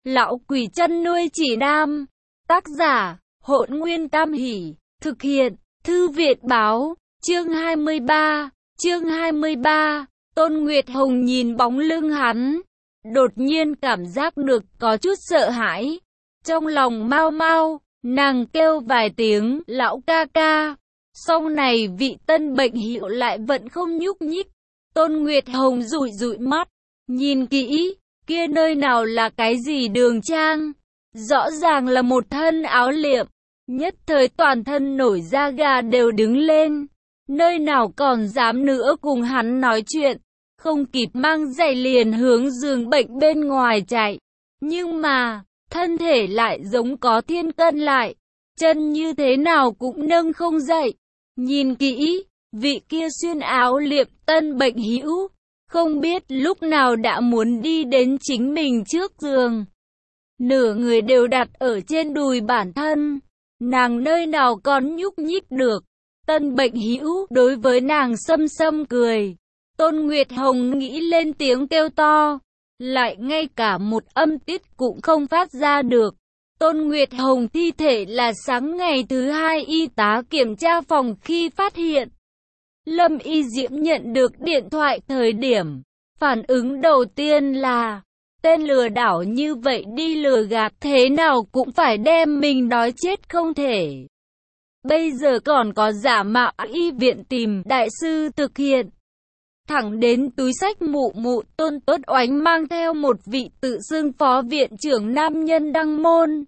Lão quỷ chăn nuôi chỉ nam. Tác giả, Hỗn Nguyên Tam Hỷ. Thực hiện, Thư viện báo. Chương 23. Tôn Nguyệt Hồng nhìn bóng lưng hắn, đột nhiên cảm giác được có chút sợ hãi. Trong lòng mau mau, nàng kêu vài tiếng, lão ca ca. Sau này vị tân bệnh hiệu lại vẫn không nhúc nhích. Tôn Nguyệt Hồng dụi dụi mắt, nhìn kỹ, kia nơi nào là cái gì đường trang. Rõ ràng là một thân áo liệm, nhất thời toàn thân nổi da gà đều đứng lên. Nơi nào còn dám nữa cùng hắn nói chuyện, không kịp mang giày liền hướng giường bệnh bên ngoài chạy. Nhưng mà, thân thể lại giống có thiên cân lại, chân như thế nào cũng nâng không dậy. Nhìn kỹ, vị kia xuyên áo liệm tân bệnh hữu, không biết lúc nào đã muốn đi đến chính mình trước giường. Nửa người đều đặt ở trên đùi bản thân, nàng nơi nào còn nhúc nhích được. Tân bệnh hữu đối với nàng sâm sâm cười. Tôn Nguyệt Hồng nghĩ lên tiếng kêu to, lại ngay cả một âm tiết cũng không phát ra được. Tôn Nguyệt Hồng thi thể là sáng ngày thứ hai y tá kiểm tra phòng khi phát hiện. Lâm Y Diễm nhận được điện thoại thời điểm, phản ứng đầu tiên là, tên lừa đảo như vậy đi lừa gạt thế nào cũng phải đem mình đói chết không thể. Bây giờ còn có giả mạo y viện tìm đại sư thực hiện. Thẳng đến túi xách mụ mụ Tôn Tốt Oánh mang theo một vị tự xưng phó viện trưởng nam nhân đăng môn.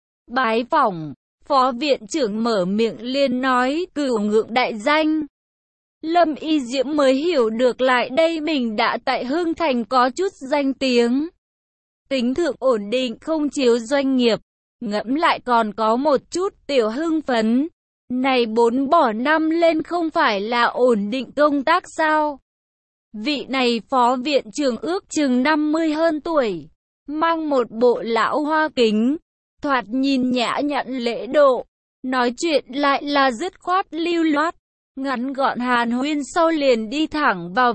Bái phỏng, phó viện trưởng mở miệng liền nói cửu ngưỡng đại danh. Lâm Y Diễm mới hiểu được lại đây mình đã tại Hưng Thành có chút danh tiếng. Tính thượng ổn định không chiếu doanh nghiệp, ngẫm lại còn có một chút tiểu hưng phấn. Này 4 bỏ 5 lên không phải là ổn định công tác sao? Vị này phó viện trưởng ước chừng 50 hơn tuổi, mang một bộ lão hoa kính, thoạt nhìn nhã nhặn lễ độ, nói chuyện lại là dứt khoát lưu loát, ngắn gọn hàn huyên sau liền đi thẳng vào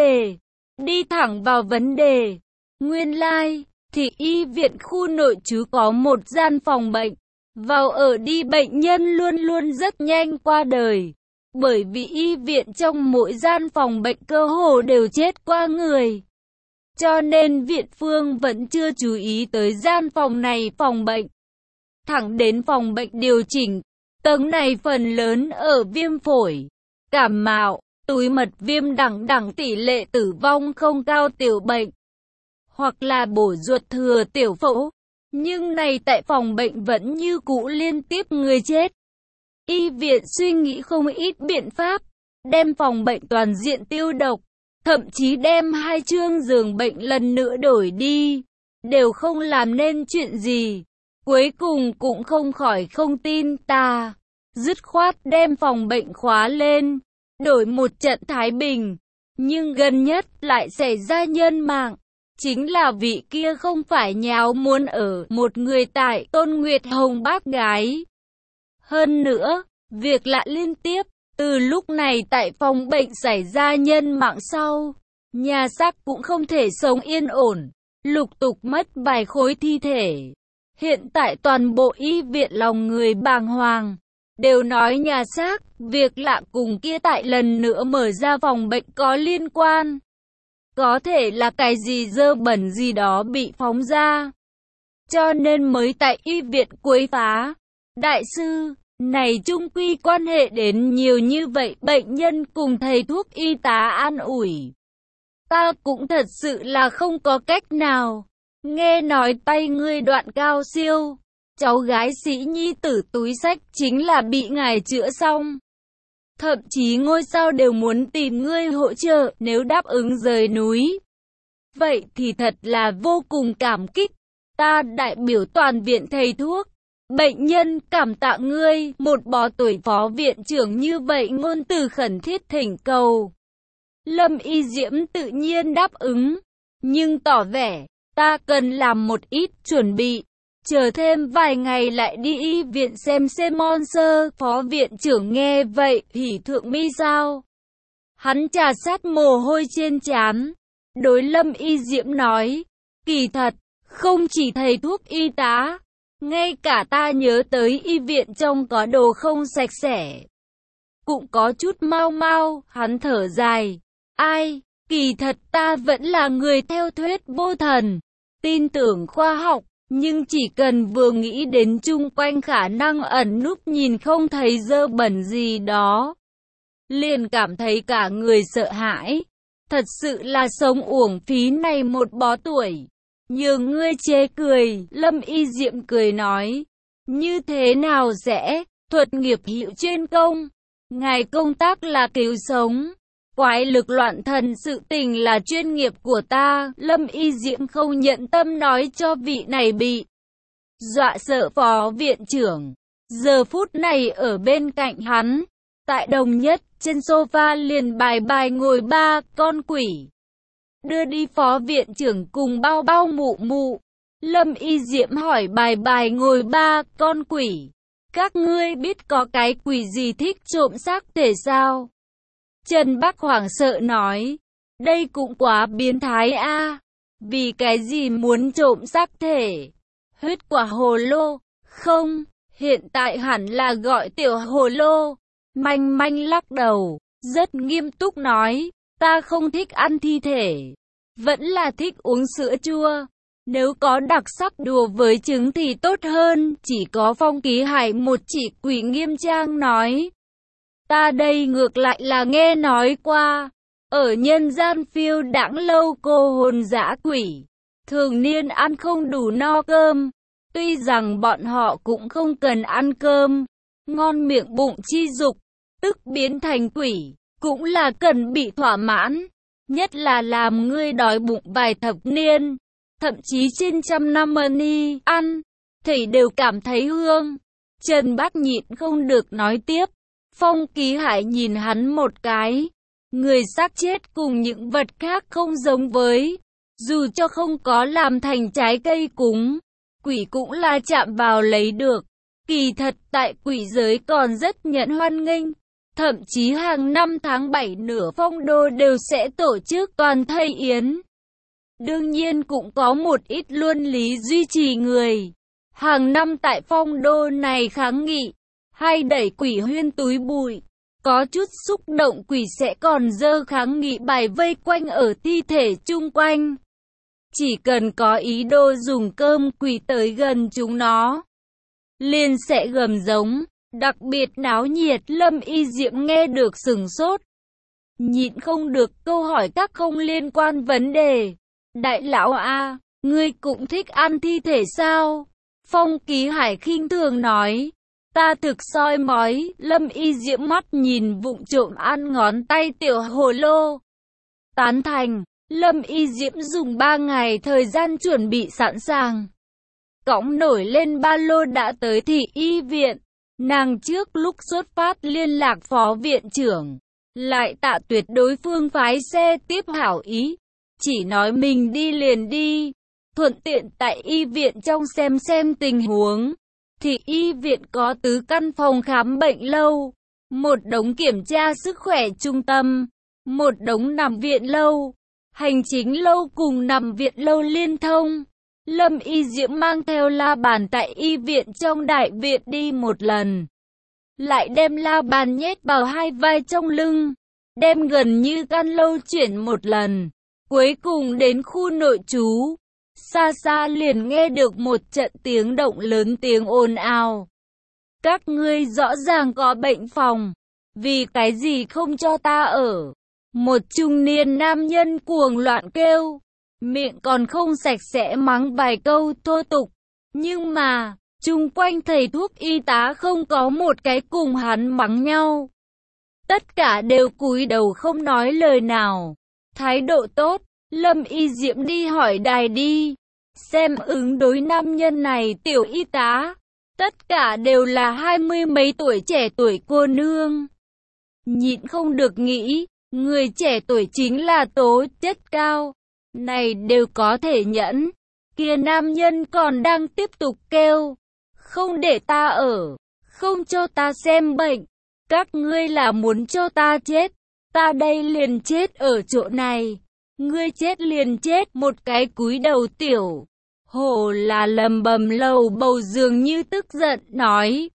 vấn đề. Nguyên lai, thì y viện khu nội trú có một gian phòng bệnh. Vào ở đi bệnh nhân luôn luôn rất nhanh qua đời, bởi vì y viện trong mỗi gian phòng bệnh cơ hồ đều chết qua người. Cho nên viện phương vẫn chưa chú ý tới gian phòng này phòng bệnh. Thẳng đến phòng bệnh điều chỉnh, tầng này phần lớn ở viêm phổi, cảm mạo, túi mật viêm đẳng tỷ lệ tử vong không cao tiểu bệnh, hoặc là bổ ruột thừa tiểu phẫu. Nhưng này tại phòng bệnh vẫn như cũ liên tiếp người chết. Y viện suy nghĩ không ít biện pháp, đem phòng bệnh toàn diện tiêu độc, thậm chí đem 2 chương giường bệnh lần nữa đổi đi, đều không làm nên chuyện gì. Cuối cùng cũng không khỏi không tin ta, dứt khoát đem phòng bệnh khóa lên, đổi một trận thái bình. Nhưng gần nhất lại xảy ra nhân mạng. Chính là vị kia không phải nháo muốn ở một người tại Tôn Nguyệt Hồng bác gái. Hơn nữa, việc lạ liên tiếp, từ lúc này tại phòng bệnh xảy ra nhân mạng sau, nhà xác cũng không thể sống yên ổn, lục tục mất vài khối thi thể. Hiện tại toàn bộ y viện lòng người bàng hoàng, đều nói nhà xác, việc lạ cùng kia tại lần nữa mở ra phòng bệnh có liên quan. Có thể là cái gì dơ bẩn gì đó bị phóng ra, cho nên mới tại y viện quấy phá. Đại sư, này chung quy quan hệ đến nhiều như vậy bệnh nhân cùng thầy thuốc y tá an ủi. Ta cũng thật sự là không có cách nào. Nghe nói tay ngươi đoạn cao siêu, cháu gái Sĩ Nhi tử túi xách chính là bị ngài chữa xong. Thậm chí ngôi sao đều muốn tìm ngươi hỗ trợ nếu đáp ứng rời núi. Vậy thì thật là vô cùng cảm kích. Ta đại biểu toàn viện thầy thuốc, bệnh nhân cảm tạ ngươi. Một bó tuổi phó viện trưởng như vậy ngôn từ khẩn thiết thỉnh cầu. Lâm Y Diễm tự nhiên đáp ứng, nhưng tỏ vẻ ta cần làm một ít chuẩn bị. Chờ thêm vài ngày lại đi y viện xem Monster. Phó viện trưởng nghe vậy hỉ thượng mi sao. Hắn trà sát mồ hôi trên trán, đối Lâm Y Diễm nói, kỳ thật, Không chỉ thầy thuốc y tá, ngay cả ta nhớ tới y viện trong có đồ không sạch sẽ, cũng có chút mau mau. Hắn thở dài, ai, kỳ thật ta vẫn là người theo thuyết vô thần, tin tưởng khoa học, nhưng chỉ cần vừa nghĩ đến chung quanh khả năng ẩn núp nhìn không thấy dơ bẩn gì đó, liền cảm thấy cả người sợ hãi. Thật sự là sống uổng phí này một bó tuổi. Nhường ngươi chê cười, Lâm Y Diệm cười nói, như thế nào sẽ, thuật nghiệp hữu chuyên công, ngài công tác là cứu sống, quái lực loạn thần sự tình là chuyên nghiệp của ta. Lâm Y Diệm không nhận tâm nói cho vị này bị dọa sợ phó viện trưởng, giờ phút này ở bên cạnh hắn, tại đồng nhất, trên sofa liền bài bài ngồi ba con quỷ. Đưa đi phó viện trưởng cùng bao bao mụ mụ. Lâm Y Diệm hỏi bài bài ngồi ba con quỷ, các ngươi biết có cái quỷ gì thích trộm xác thể sao? Trần Bắc hoảng sợ nói, đây cũng quá biến thái a. Vì cái gì muốn trộm xác thể? Huyết quả hồ lô? Không, hiện tại hẳn là gọi tiểu hồ lô. Manh manh lắc đầu, rất nghiêm túc nói, ta không thích ăn thi thể, vẫn là thích uống sữa chua. Nếu có đặc sắc đùa với trứng thì tốt hơn. Chỉ có Phong Ký Hải một chỉ quỷ nghiêm trang nói, ta đây ngược lại là nghe nói qua, ở nhân gian phiêu đãng lâu cô hồn dã quỷ, thường niên ăn không đủ no cơm. Tuy rằng bọn họ cũng không cần ăn cơm, ngon miệng bụng chi dục, tức biến thành quỷ, cũng là cần bị thỏa mãn. Nhất là làm ngươi đói bụng vài thập niên, thậm chí trên trăm năm ni ăn, thì đều cảm thấy hương. Trần Bác nhịn không được nói tiếp. Phong Ký Hải nhìn hắn một cái. Người xác chết cùng những vật khác không giống với, dù cho không có làm thành trái cây cúng, quỷ cũng là chạm vào lấy được. Kỳ thật tại quỷ giới còn rất nhận hoan nghênh. Thậm chí hàng năm tháng 7 nửa phong đô đều sẽ tổ chức toàn thây yến. Đương nhiên cũng có một ít luân lý duy trì người. Hàng năm tại phong đô này kháng nghị, hay đẩy quỷ huyên túi bụi. Có chút xúc động quỷ sẽ còn dơ kháng nghị bài vây quanh ở thi thể chung quanh. Chỉ cần có ý đồ dùng cơm quỷ tới gần chúng nó, liền sẽ gầm giống. Đặc biệt náo nhiệt. Lâm Y Diệm nghe được sửng sốt, nhịn không được câu hỏi các không liên quan vấn đề. Đại lão a, ngươi cũng thích ăn thi thể sao? Phong Ký Hải khinh thường nói, ta thực soi mói. Lâm Y Diệm mắt nhìn vụng trộm ăn ngón tay tiểu hồ lô, tán thành. Lâm Y Diệm dùng 3 ngày thời gian chuẩn bị sẵn sàng, cõng nổi lên ba lô đã tới thị y viện. Nàng trước lúc xuất phát liên lạc phó viện trưởng, lại tạ tuyệt đối phương phái xe tiếp hảo ý, chỉ nói mình đi liền đi, thuận tiện tại y viện trong xem tình huống. Thì y viện có 4 căn phòng khám bệnh lâu, một đống kiểm tra sức khỏe trung tâm, một đống nằm viện lâu, hành chính lâu cùng nằm viện lâu liên thông. Lâm Y Diễm mang theo la bàn tại y viện trong đại viện đi một lần, lại đem la bàn nhét vào 2 vai trong lưng, đem gần như căn lâu chuyển một lần. Cuối cùng đến khu nội trú, xa xa liền nghe được một trận tiếng động lớn, tiếng ồn ào. Các ngươi rõ ràng có bệnh phòng, vì cái gì không cho ta ở? Một trung niên nam nhân cuồng loạn kêu, miệng còn không sạch sẽ mắng vài câu thô tục. Nhưng mà, chung quanh thầy thuốc y tá không có một cái cùng hắn mắng nhau. Tất cả đều cúi đầu không nói lời nào. Thái độ tốt. Lâm Y Diễm đi hỏi đài đi, xem ứng đối nam nhân này. Tiểu y tá, tất cả đều là 20 mấy tuổi trẻ tuổi cô nương. Nhịn không được nghĩ, người trẻ tuổi chính là tố chất cao, này đều có thể nhẫn. Kia nam nhân còn đang tiếp tục kêu, không để ta ở, không cho ta xem bệnh, các ngươi là muốn cho ta chết, ta đây liền chết ở chỗ này. Ngươi chết liền chết. Một cái cúi đầu tiểu Hồ là lầm bầm lầu bầu dường như tức giận, nói.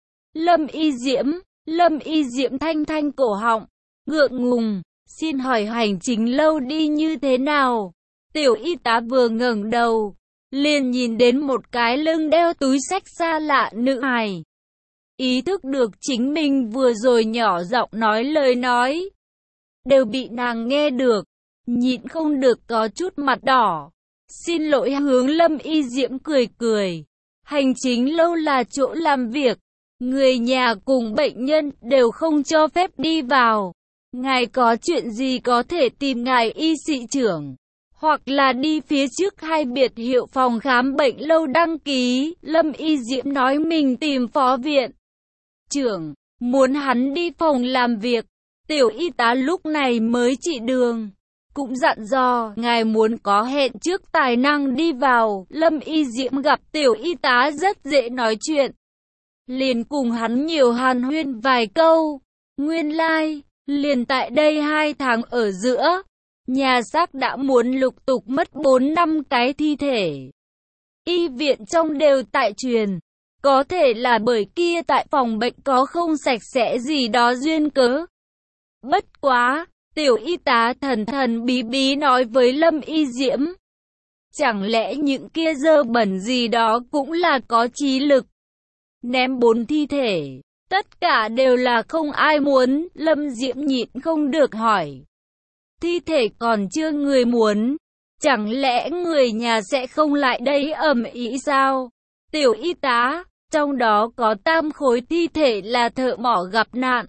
Lâm Y Diễm thanh thanh cổ họng, ngượng ngùng, xin hỏi hành trình lâu đi như thế nào? Tiểu y tá vừa ngẩng đầu, liền nhìn đến một cái lưng đeo túi xách xa lạ nữ hài. Ý thức được chính mình vừa rồi nhỏ giọng nói lời nói, đều bị nàng nghe được, nhịn không được có chút mặt đỏ. Xin lỗi, hướng Lâm Y Diễm cười cười. Hành chính lâu là chỗ làm việc, người nhà cùng bệnh nhân đều không cho phép đi vào. Ngài có chuyện gì có thể tìm ngài y sĩ trưởng, hoặc là đi phía trước hai biệt hiệu phòng khám bệnh lâu đăng ký. Lâm Y Diễm nói mình tìm phó viện trưởng, muốn hắn đi phòng làm việc. Tiểu y tá lúc này mới chỉ đường, cũng dặn dò, ngài muốn có hẹn trước tài năng đi vào. Lâm Y Diễm gặp tiểu y tá rất dễ nói chuyện, liền cùng hắn nhiều hàn huyên vài câu. Nguyên lai, liền tại đây 2 tháng ở giữa, nhà xác đã muốn lục tục mất 4-5 cái thi thể. Y viện trong đều tại truyền, có thể là bởi kia tại phòng bệnh có không sạch sẽ gì đó duyên cớ. Bất quá, tiểu y tá thần thần bí bí nói với Lâm Y Diễm, chẳng lẽ những kia dơ bẩn gì đó cũng là có trí lực. Ném 4 thi thể, tất cả đều là không ai muốn. Lâm Diễm nhịn không được hỏi, thi thể còn chưa người muốn, chẳng lẽ người nhà sẽ không lại đây ầm ĩ sao? Tiểu y tá, trong đó có 8 khối thi thể là thợ mỏ gặp nạn,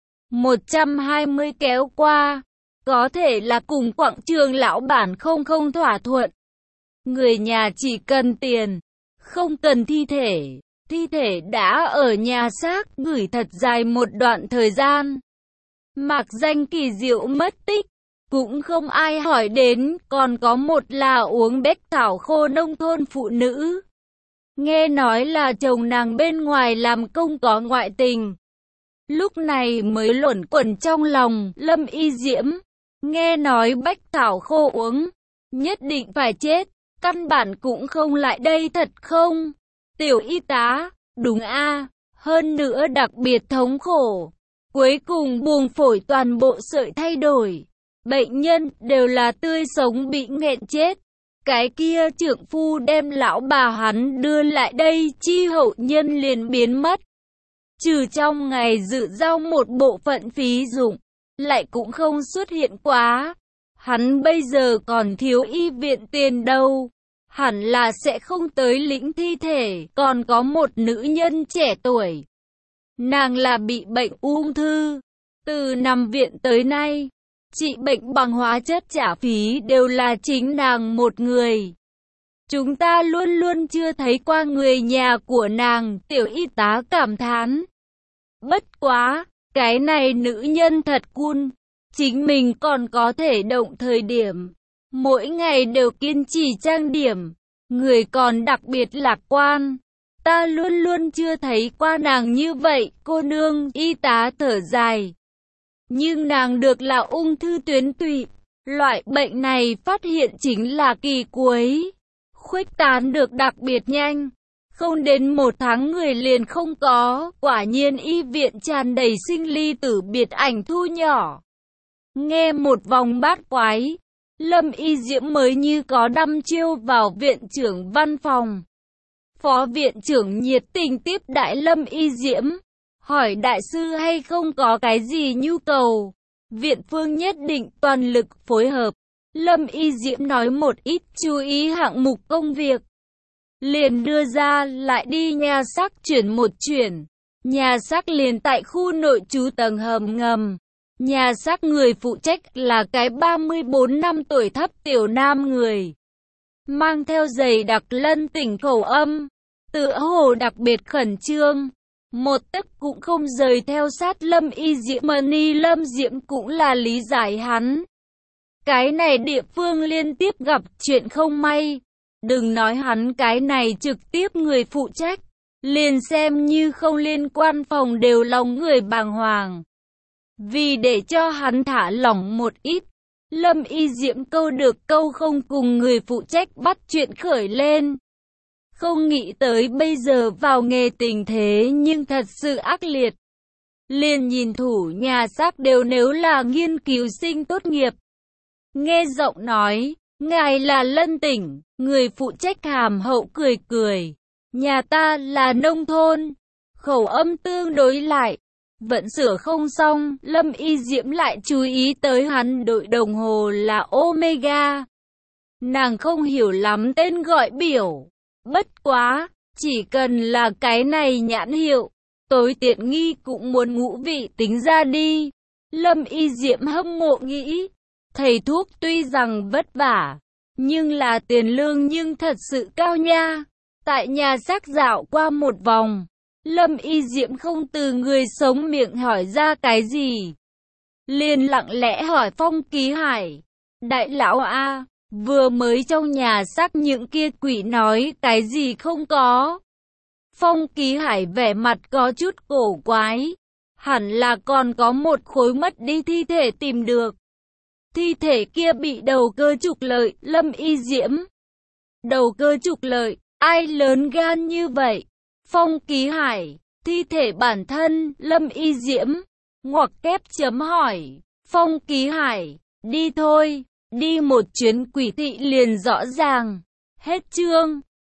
120 kéo qua, có thể là cùng quảng trường lão bản không thỏa thuận. Người nhà chỉ cần tiền, không cần thi thể. Thi thể đã ở nhà xác gửi thật dài một đoạn thời gian. Mạc danh kỳ diệu mất tích, cũng không ai hỏi đến. Còn có một là uống bách thảo khô nông thôn phụ nữ, nghe nói là chồng nàng bên ngoài làm công có ngoại tình. Lúc này mới luẩn quẩn trong lòng. Lâm Y Diễm nghe nói bách thảo khô uống nhất định phải chết, căn bản cũng không lại đây thật không? Tiểu y tá, đúng a, hơn nữa đặc biệt thống khổ. Cuối cùng buồng phổi toàn bộ sợi thay đổi. Bệnh nhân đều là tươi sống bị nghẹn chết. Cái kia trượng phu đem lão bà hắn đưa lại đây, chi hậu nhân liền biến mất. Trừ trong ngày dự giao một bộ phận phí dụng, lại cũng không xuất hiện quá. Hắn bây giờ còn thiếu y viện tiền đâu, hẳn là sẽ không tới lĩnh thi thể. Còn có một nữ nhân trẻ tuổi, nàng là bị bệnh ung thư, từ nằm viện tới nay, trị bệnh bằng hóa chất trả phí đều là chính nàng một người. Chúng ta luôn luôn chưa thấy qua người nhà của nàng. Tiểu y tá cảm thán. Bất quá, cái này nữ nhân thật cool, chính mình còn có thể động thời điểm, mỗi ngày đều kiên trì trang điểm, người còn đặc biệt lạc quan. Ta luôn luôn chưa thấy qua nàng như vậy. Cô nương, y tá thở dài. Nhưng nàng được là ung thư tuyến tụy. Loại bệnh này phát hiện chính là kỳ cuối, khuếch tán được đặc biệt nhanh. Không đến 1 tháng người liền không có. Quả nhiên y viện tràn đầy sinh ly tử biệt ảnh thu nhỏ. Nghe một vòng bát quái, Lâm Y Diễm mới như có đăm chiêu vào viện trưởng văn phòng. Phó viện trưởng nhiệt tình tiếp đãi Lâm Y Diễm, hỏi đại sư hay không có cái gì nhu cầu. Viện phương nhất định toàn lực phối hợp. Lâm Y Diễm nói một ít chú ý hạng mục công việc, liền đưa ra lại đi nhà xác chuyển một chuyển. Nhà xác liền tại khu nội trú tầng hầm ngầm. Nhà xác người phụ trách là cái 34 năm tuổi thấp tiểu nam người, mang theo giày đặc lân tỉnh khẩu âm, tựa hồ đặc biệt khẩn trương, một tấc cũng không rời theo sát Lâm Y Diễm. Ni Lâm Diễm cũng là lý giải hắn. Cái này địa phương liên tiếp gặp chuyện không may, đừng nói hắn cái này trực tiếp người phụ trách, liền xem như không liên quan phòng đều lòng người bàng hoàng. Vì để cho hắn thả lỏng một ít, Lâm Y Diễm câu được câu không cùng người phụ trách bắt chuyện khởi lên. Không nghĩ tới bây giờ vào nghề tình thế nhưng thật sự ác liệt. Liền nhìn thủ nhà xác đều nếu là nghiên cứu sinh tốt nghiệp. Nghe giọng nói, ngài là Lân Tỉnh, người phụ trách hàm hậu cười cười. Nhà ta là nông thôn, khẩu âm tương đối lại. Vẫn sửa không xong, Lâm Y Diễm lại chú ý tới hắn đội đồng hồ là Omega. Nàng không hiểu lắm tên gọi biểu. Bất quá, chỉ cần là cái này nhãn hiệu, tối tiện nghi cũng muốn ngũ vị tính ra đi. Lâm Y Diễm hâm mộ nghĩ, thầy thuốc tuy rằng vất vả, nhưng là tiền lương nhưng thật sự cao nha. Tại nhà xác dạo qua một vòng, Lâm Y Diễm không từ người sống miệng hỏi ra cái gì. Liền lặng lẽ hỏi Phong Ký Hải, đại lão A, vừa mới trong nhà xác những kia quỷ nói cái gì không có. Phong Ký Hải vẻ mặt có chút cổ quái, hẳn là còn có một khối mất đi thi thể tìm được. Thi thể kia bị đầu cơ trục lợi, Lâm Y Diễm. Đầu cơ trục lợi, ai lớn gan như vậy? Phong Ký Hải, thi thể bản thân, Lâm Y Diễm. Ngoặc kép chấm hỏi, Phong Ký Hải, đi thôi, đi một chuyến quỷ thị liền rõ ràng. Hết chương.